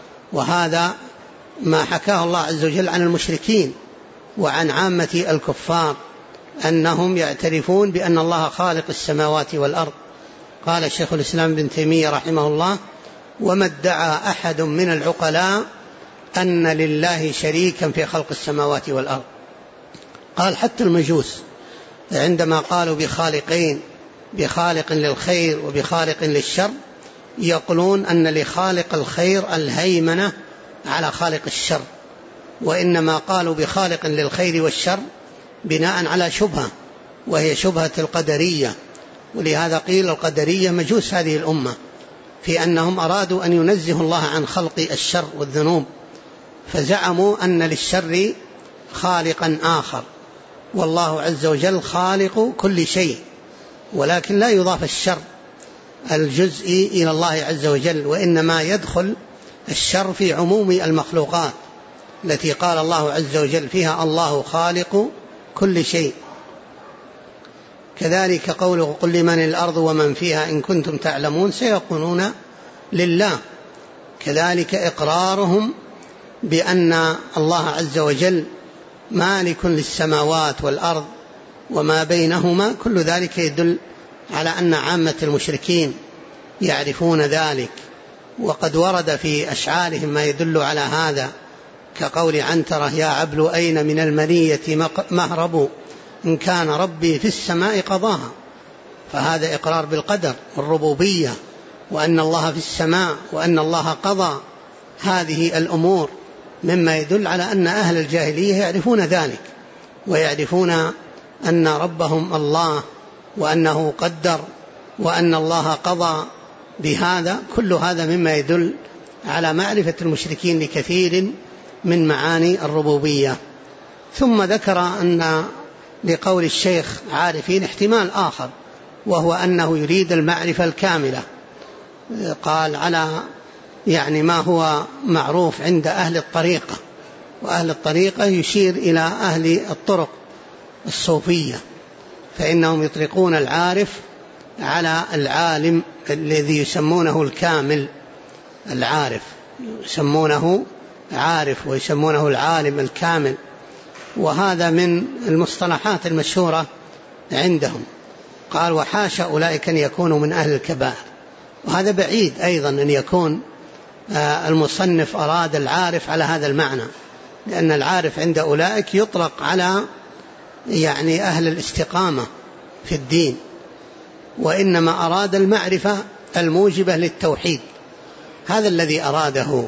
وهذا ما حكاه الله عز وجل عن المشركين وعن عامة الكفار أنهم يعترفون بأن الله خالق السماوات والأرض. قال شيخ الإسلام ابن تيمية رحمه الله: وما ادعى أحد من العقلاء أن لله شريكا في خلق السماوات والأرض. قال حتى المجوس عندما قالوا بخالقين، بخالق للخير وبخالق للشر، يقولون أن لخالق الخير الهيمنة على خالق الشر، وإنما قالوا بخالق للخير والشر بناء على شبهة، وهي شبهة القدرية. ولهذا قيل القدرية مجوس هذه الأمة، في أنهم أرادوا أن ينزهوا الله عن خلق الشر والذنوب، فزعموا أن للشر خالقا آخر، والله عز وجل خالق كل شيء، ولكن لا يضاف الشر الجزئي إلى الله عز وجل، وإنما يدخل الشر في عموم المخلوقات التي قال الله عز وجل فيها الله خالق كل شيء. كذلك قوله قل لمن الأرض ومن فيها إن كنتم تعلمون سيقولون لله. كذلك إقرارهم بأن الله عز وجل مالك للسماوات والأرض وما بينهما، كل ذلك يدل على أن عامة المشركين يعرفون ذلك، وقد ورد في أشعارهم ما يدل على هذا، كقول عنترة يا عبل أين من المنية مهرب إن كان ربي في السماء قضاها. فهذا إقرار بالقدر والربوبية، وأن الله في السماء وأن الله قضى هذه الأمور، مما يدل على أن أهل الجاهلية يعرفون ذلك، ويعرفون أن ربهم الله، وأنه قدر، وأن الله قضى بهذا. كل هذا مما يدل على معرفة المشركين لكثير من معاني الربوبية. ثم ذكر أن لقول الشيخ عارفين احتمال آخر، وهو أنه يريد المعرفة الكاملة. قال على يعني ما هو معروف عند أهل الطريقة، وأهل الطريقة يشير إلى أهل الطرق الصوفية، فإنهم يطلقون العارف على العالم الذي يسمونه الكامل. العارف يسمونه عارف ويسمونه العالم الكامل، وهذا من المصطلحات المشهورة عندهم. قال وحاشا أولئك أن يكونوا من أهل الكبائر. وهذا بعيد أيضا أن يكون المصنف أراد العارف على هذا المعنى، لأن العارف عند أولئك يطلق على يعني أهل الاستقامة في الدين، وإنما أراد المعرفة الموجبة للتوحيد، هذا الذي أراده.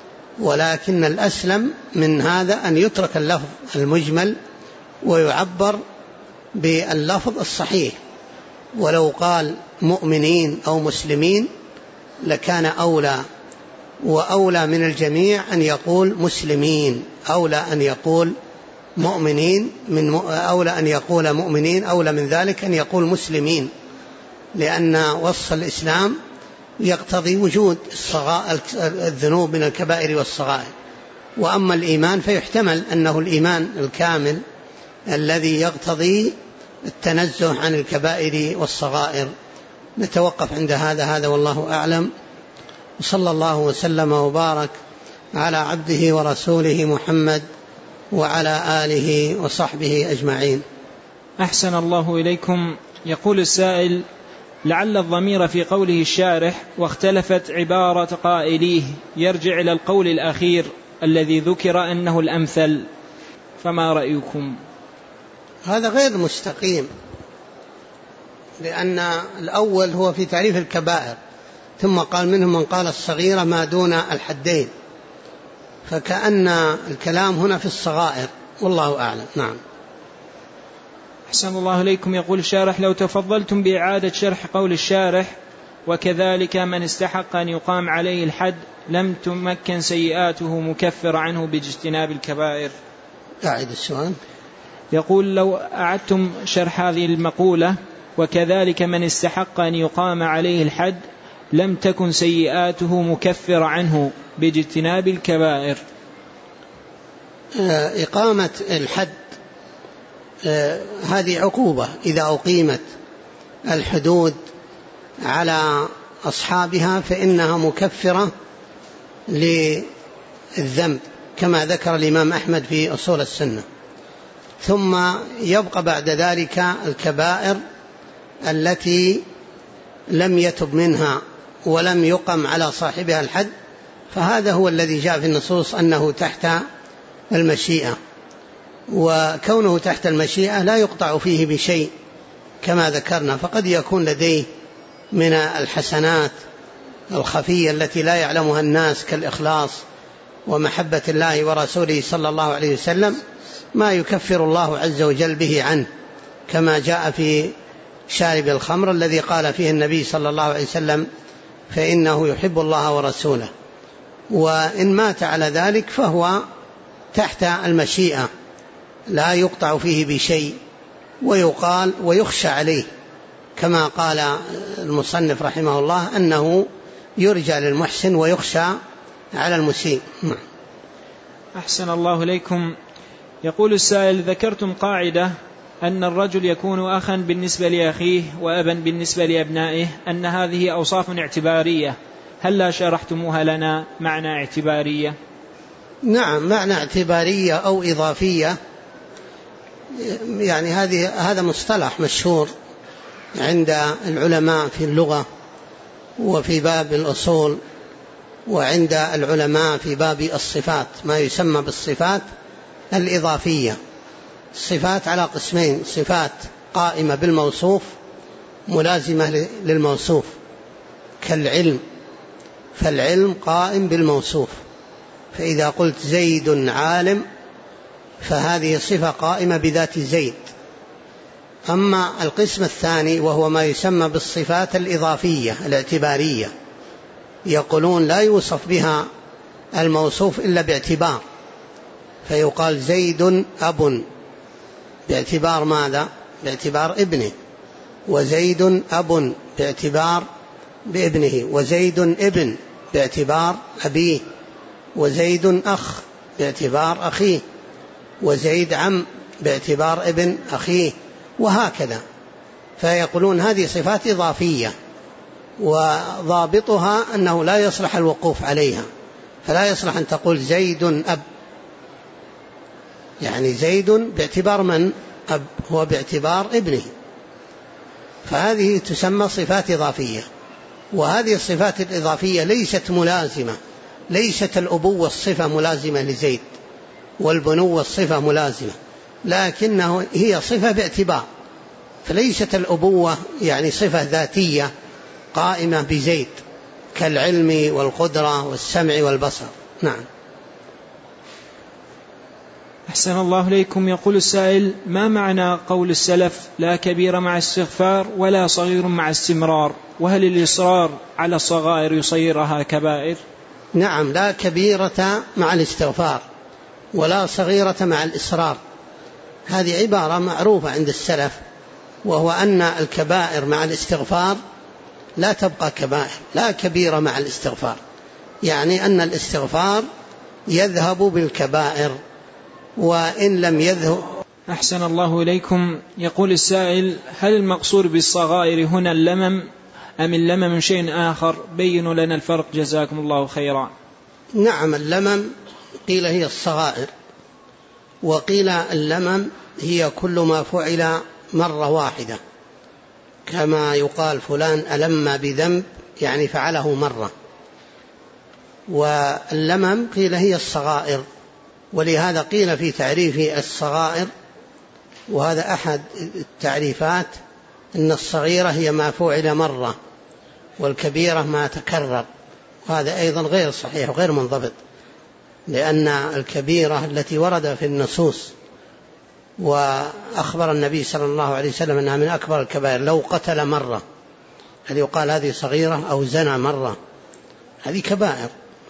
ولكن الأسلم من هذا أن يترك اللفظ المجمل ويعبر باللفظ الصحيح، ولو قال مؤمنين أو مسلمين لكان أولى، وأولى من الجميع أن يقول مسلمين، أولى أن يقول مؤمنين أولى أن يقول مؤمنين، أولى من ذلك أن يقول مسلمين، لأن وصف الإسلام يقتضي وجود الذنوب من الكبائر والصغائر. وأما الإيمان فيحتمل أنه الإيمان الكامل الذي يقتضي التنزه عن الكبائر والصغائر. نتوقف عند هذا والله أعلم، وصلى الله وسلم وبارك على عبده ورسوله محمد وعلى آله وصحبه أجمعين. أحسن الله إليكم. يقول السائل: لعل الضمير في قوله الشارح واختلفت عبارة قائليه يرجع إلى القول الأخير الذي ذكر أنه الأمثل، فما رأيكم؟ هذا غير مستقيم، لأن الأول هو في تعريف الكبائر، ثم قال منهم من قال الصغيرة ما دون الحدين، فكأن الكلام هنا في الصغائر، والله أعلم. نعم. أحسن الله إليكم. يقول الشارح: لو تفضلتم بإعادة شرح قول الشارح وكذلك من استحق أن يقام عليه الحد لم تمكن سيئاته مكفر عنه باجتناب الكبائر. أعد السؤال. يقول: لو أعدتم شرح هذه المقولة وكذلك من استحق أن يقام عليه الحد لم تكن سيئاته مكفر عنه باجتناب الكبائر. إقامة الحد هذه عقوبة، إذا أقيمت الحدود على أصحابها فإنها مكفرة للذنب، كما ذكر الإمام أحمد في أصول السنة. ثم يبقى بعد ذلك الكبائر التي لم يتب منها ولم يقم على صاحبها الحد، فهذا هو الذي جاء في النصوص أنه تحت المشيئة، وكونه تحت المشيئة لا يقطع فيه بشيء كما ذكرنا، فقد يكون لديه من الحسنات الخفية التي لا يعلمها الناس كالإخلاص ومحبة الله ورسوله صلى الله عليه وسلم ما يكفر الله عز وجل به عنه، كما جاء في شارب الخمر الذي قال فيه النبي صلى الله عليه وسلم فإنه يحب الله ورسوله. وإن مات على ذلك فهو تحت المشيئة لا يقطع فيه بشيء، ويقال ويخشى عليه كما قال المصنف رحمه الله أنه يرجى للمحسن ويخشى على المسيء. أحسن الله إليكم. يقول السائل: ذكرتم قاعدة أن الرجل يكون أخا بالنسبة لأخيه وأبا بالنسبة لأبنائه، أن هذه أوصاف اعتبارية، هل لا شرحتموها لنا معنى اعتبارية؟ نعم، معنى اعتبارية أو إضافية، يعني هذا مصطلح مشهور عند العلماء في اللغة وفي باب الأصول، وعند العلماء في باب الصفات، ما يسمى بالصفات الإضافية. الصفات على قسمين: صفات قائمة بالموصوف ملازمة للموصوف كالعلم، فالعلم قائم بالموصوف، فإذا قلت زيد عالم فهذه صفة قائمة بذات زيد. أما القسم الثاني وهو ما يسمى بالصفات الإضافية الاعتبارية، يقولون لا يوصف بها الموصوف إلا باعتبار، فيقال زيد أب باعتبار ماذا؟ باعتبار ابنه، وزيد أب باعتبار بابنه، وزيد ابن باعتبار أبيه، وزيد أخ باعتبار أخيه، وزيد عم باعتبار ابن أخيه، وهكذا. فيقولون هذه صفات إضافية، وضابطها أنه لا يصلح الوقوف عليها، فلا يصلح أن تقول زيد أب، يعني زيد باعتبار من؟ أب، هو باعتبار ابنه، فهذه تسمى صفات إضافية. وهذه الصفات الإضافية ليست ملازمة، ليست الأبوة الصفة ملازمة لزيد والبنوة الصفة ملازمة، لكنه هي صفة باعتبار، فليست الأبوة يعني صفة ذاتية قائمة بزيد كالعلم والقدرة والسمع والبصر. نعم. أحسن الله إليكم. يقول السائل: ما معنى قول السلف لا كبير مع استغفار ولا صغير مع استمرار؟ وهل الإصرار على الصغائر يصيرها كبائر؟ نعم، لا كبيرة مع الاستغفار ولا صغيرة مع الإصرار، هذه عبارة معروفة عند السلف، وهو أن الكبائر مع الاستغفار لا تبقى كبائر، لا كبيرة مع الاستغفار، يعني أن الاستغفار يذهب بالكبائر وإن لم يذهب. أحسن الله إليكم. يقول السائل: هل المقصود بالصغائر هنا اللمم أم اللمم شيء آخر؟ بينوا لنا الفرق جزاكم الله خيرا. نعم، اللمم قيل هي الصغائر، وقيل اللمم هي كل ما فعل مرة واحدة، كما يقال فلان ألم بذنب يعني فعله مرة. واللمم قيل هي الصغائر، ولهذا قيل في تعريف الصغائر، وهذا أحد التعريفات، أن الصغيرة هي ما فعل مرة، والكبيرة ما تكرر، وهذا أيضا غير صحيح وغير منضبط، لأن الكبيرة التي ورد في النصوص وأخبر النبي صلى الله عليه وسلم أنها من أكبر الكبائر، لو قتل مرة، هل يقال هذه صغيرة؟ أو زنى مرة، هذه كبائر.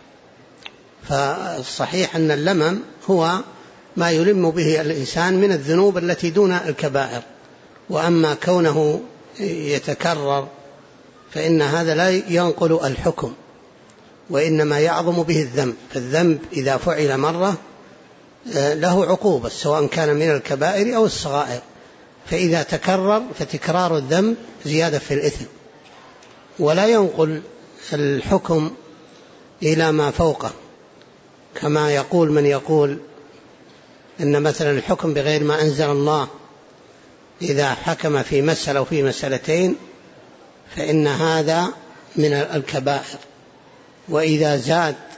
فالصحيح أن اللمم هو ما يلم به الإنسان من الذنوب التي دون الكبائر، وأما كونه يتكرر فإن هذا لا ينقل الحكم، وإنما يعظم به الذنب، فالذنب إذا فعل مرة له عقوبة سواء كان من الكبائر أو الصغائر، فإذا تكرر فتكرار الذنب زيادة في الإثم، ولا ينقل الحكم إلى ما فوقه، كما يقول من يقول إن مثلا الحكم بغير ما أنزل الله إذا حكم في مسألة أو في مسألتين فإن هذا من الكبائر، وإذا زاد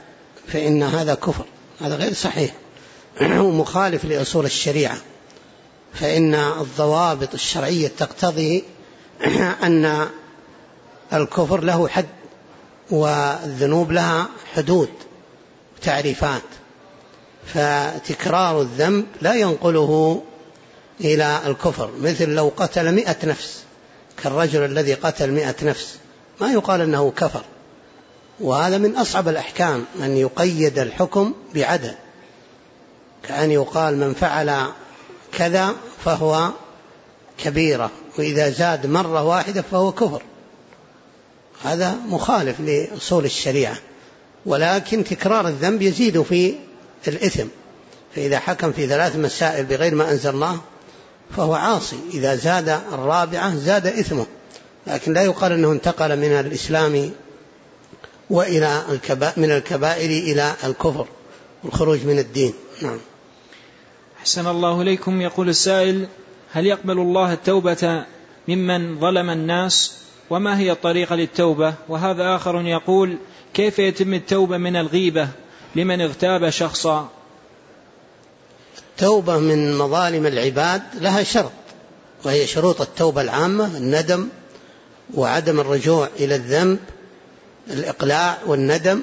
فإن هذا كفر، هذا غير صحيح ومخالف لأصول الشريعة. فإن الضوابط الشرعية تقتضي أن الكفر له حد والذنوب لها حدود وتعريفات، فتكرار الذنب لا ينقله إلى الكفر. مثل لو قتل 100 نفس كالرجل الذي قتل 100 نفس ما يقال أنه كفر. وهذا من أصعب الأحكام أن يقيد الحكم بعدد، كأن يقال من فعل كذا فهو كبيرة، وإذا زاد مرة واحدة فهو كفر. هذا مخالف لأصول الشريعة. ولكن تكرار الذنب يزيد في الإثم، فإذا حكم في 3 مسائل بغير ما أنزل الله فهو عاصي، إذا زاد الرابعة زاد إثمه، لكن لا يقال أنه انتقل من الإسلام وإلى من الكبائر إلى الكفر والخروج من الدين. نعم. أحسن الله إليكم. يقول السائل: هل يقبل الله التوبة ممن ظلم الناس؟ وما هي الطريقة للتوبة؟ وهذا آخر يقول: كيف يتم التوبة من الغيبة لمن اغتاب شخصا؟ التوبة من مظالم العباد لها شرط، وهي شروط التوبة العامة: الندم وعدم الرجوع إلى الذنب، الإقلاع والندم،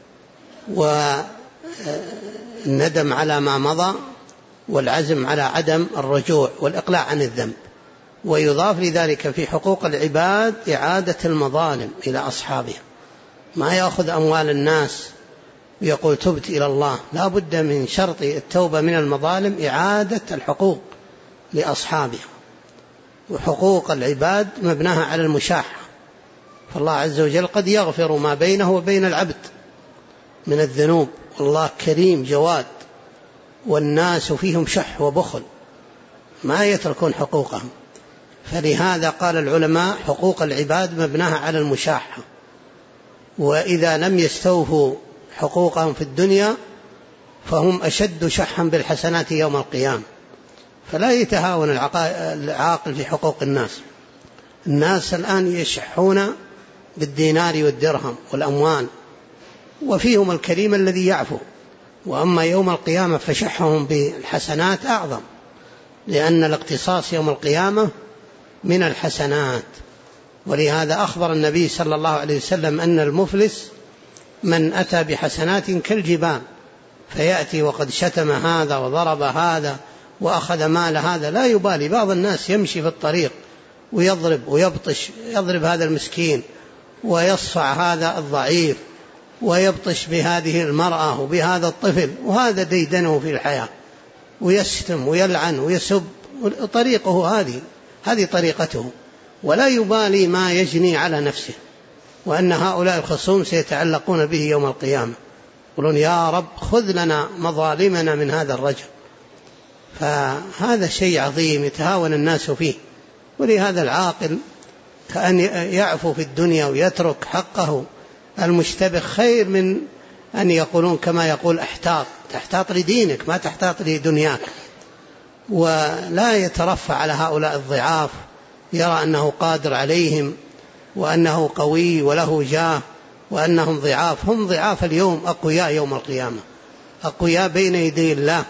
والندم على ما مضى، والعزم على عدم الرجوع والإقلاع عن الذنب. ويضاف لذلك في حقوق العباد إعادة المظالم إلى أصحابها، ما يأخذ أموال الناس ويقول تبت إلى الله. لا بد من شرط التوبة من المظالم إعادة الحقوق لأصحابها. وحقوق العباد مبناها على المشاحة، فالله عز وجل قد يغفر ما بينه وبين العبد من الذنوب، والله كريم جواد، والناس فيهم شح وبخل ما يتركون حقوقهم. فلهذا قال العلماء: حقوق العباد مبناها على المشاحة، وإذا لم يستوفوا حقوقهم في الدنيا فهم أشد شحا بالحسنات يوم القيامة. فلا يتهاون العاقل في حقوق الناس. الناس الآن يشحون بالدينار والدرهم والأموال، وفيهم الكريم الذي يعفو، وأما يوم القيامة فشحهم بالحسنات أعظم، لأن الاقتصاص يوم القيامة من الحسنات. ولهذا أخبر النبي صلى الله عليه وسلم أن المفلس من أتى بحسنات كالجبال، فيأتي وقد شتم هذا وضرب هذا وأخذ مال هذا، لا يبالي. بعض الناس يمشي في الطريق ويضرب ويبطش، يضرب هذا المسكين ويصفع هذا الضعيف ويبطش بهذه المرأة وبهذا الطفل، وهذا ديدنه في الحياة، ويشتم ويلعن ويسب. طريقه هذه طريقته، ولا يبالي ما يجني على نفسه، وأن هؤلاء الخصوم سيتعلقون به يوم القيامة، يقولون: يا رب خذ لنا مظالمنا من هذا الرجل. فهذا شيء عظيم يتهاون الناس فيه. ولهذا العاقل كأن يعفو في الدنيا ويترك حقه المشتبه خير من أن يقولون كما يقول: احتاط. تحتاط لدينك ما تحتاط لدنياك. ولا يترفع على هؤلاء الضعاف، يرى أنه قادر عليهم وأنه قوي وله جاه وأنهم ضعاف. هم ضعاف اليوم، أقوياء يوم القيامة، أقوياء بين يدي الله.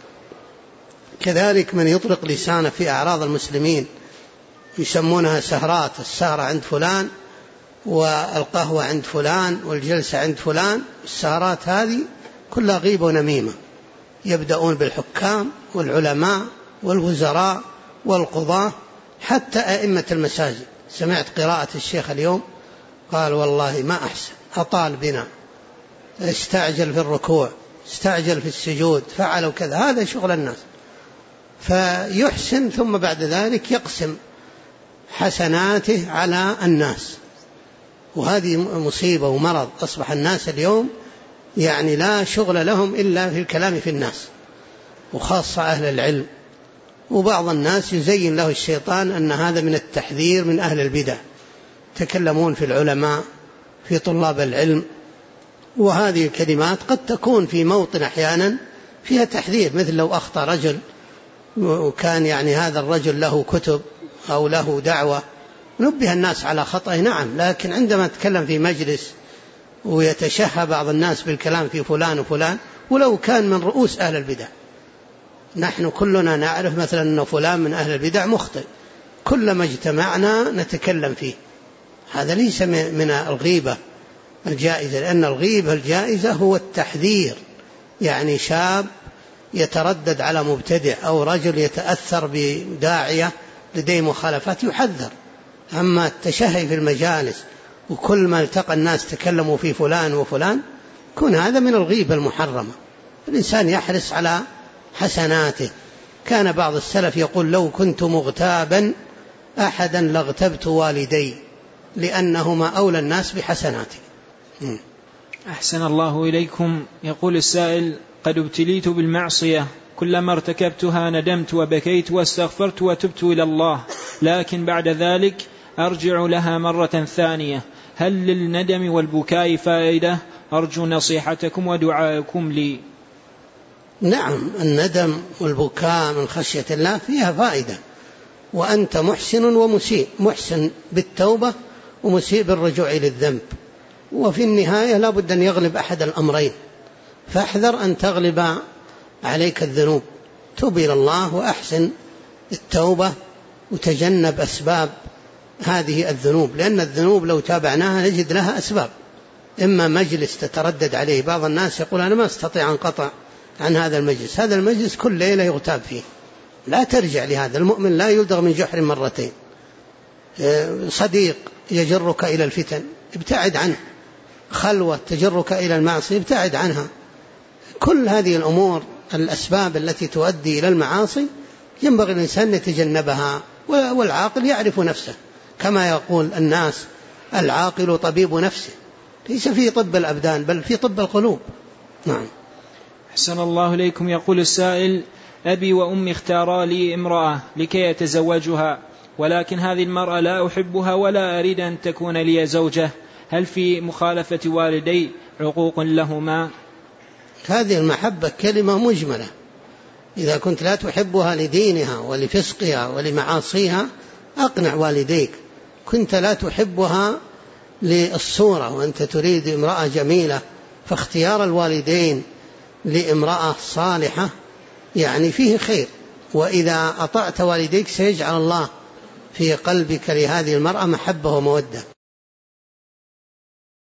كذلك من يطلق لسانه في أعراض المسلمين، يسمونها سهرات: السهرة عند فلان، والقهوة عند فلان، والجلسة عند فلان. السهرات هذه كلها غيبة ونميمة، يبدأون بالحكام والعلماء والوزراء والقضاة حتى أئمة المساجد. سمعت قراءة الشيخ اليوم قال: والله ما أحسن، أطال بنا، استعجل في الركوع، استعجل في السجود، فعلوا كذا. هذا شغل الناس. فيحسن ثم بعد ذلك يقسم حسناته على الناس، وهذه مصيبة ومرض. أصبح الناس اليوم يعني لا شغل لهم إلا في الكلام في الناس، وخاصة أهل العلم. وبعض الناس يزين له الشيطان أن هذا من التحذير من أهل البدع، يتكلمون في العلماء، في طلاب العلم. وهذه الكلمات قد تكون في موطن أحيانا فيها تحذير، مثل لو أخطأ رجل وكان يعني هذا الرجل له كتب أو له دعوة، نبه الناس على خطأه، نعم. لكن عندما تكلم في مجلس ويتشهى بعض الناس بالكلام في فلان وفلان، ولو كان من رؤوس أهل البدع. نحن كلنا نعرف مثلا أن فلان من أهل البدع مخطئ، كلما اجتمعنا نتكلم فيه. هذا ليس من الغيبة الجائزة، لأن الغيبة الجائزة هو التحذير، يعني شاب يتردد على مبتدع أو رجل يتأثر بداعية لديه مخالفات يحذر. أما التشهي في المجالس وكل ما التقى الناس تكلموا في فلان وفلان، كون هذا من الغيبة المحرمة. الإنسان يحرص على حسناته. كان بعض السلف يقول: لو كنت مغتابا أحدا لاغتبت والدي لأنهما أولى الناس بحسناتي. أحسن الله إليكم. يقول السائل: قد ابتليت بالمعصية، كلما ارتكبتها ندمت وبكيت واستغفرت وتبت إلى الله، لكن بعد ذلك أرجع لها مرة ثانية، هل للندم والبكاء فائدة؟ أرجو نصيحتكم ودعاءكم لي. نعم، الندم والبكاء من خشية الله فيها فائدة، وأنت محسن ومسيء، محسن بالتوبة ومسيء بالرجوع للذنب، وفي النهاية لا بد أن يغلب أحد الأمرين، فاحذر أن تغلب عليك الذنوب. توب إلى الله وأحسن التوبة وتجنب أسباب هذه الذنوب، لأن الذنوب لو تابعناها نجد لها أسباب. إما مجلس تتردد عليه، بعض الناس يقول: أنا ما أستطيع أن قطع عن هذا المجلس، هذا المجلس كل ليلة يغتاب فيه، لا ترجع لهذا. المؤمن لا يلدغ من جحر مرتين. صديق يجرك إلى الفتن، ابتعد عنه. خلوة تجرك إلى المعصية، ابتعد عنها. كل هذه الأمور الأسباب التي تؤدي إلى المعاصي ينبغي الإنسان يتجنبها، والعاقل يعرف نفسه، كما يقول الناس: العاقل طبيب نفسه، ليس في طب الأبدان بل في طب القلوب. نعم. أحسن الله إليكم. يقول السائل: أبي وأمي اختارا لي امرأة لكي يتزوجها، ولكن هذه المرأة لا أحبها ولا أريد أن تكون لي زوجة، هل في مخالفة والدي عقوق لهما؟ هذه المحبة كلمة مجملة. إذا كنت لا تحبها لدينها ولفسقها ولمعاصيها أقنع والديك. كنت لا تحبها للصورة وأنت تريد امرأة جميلة، فاختيار الوالدين لامرأة صالحة يعني فيه خير، وإذا أطعت والديك سيجعل الله في قلبك لهذه المرأة محبة ومودة.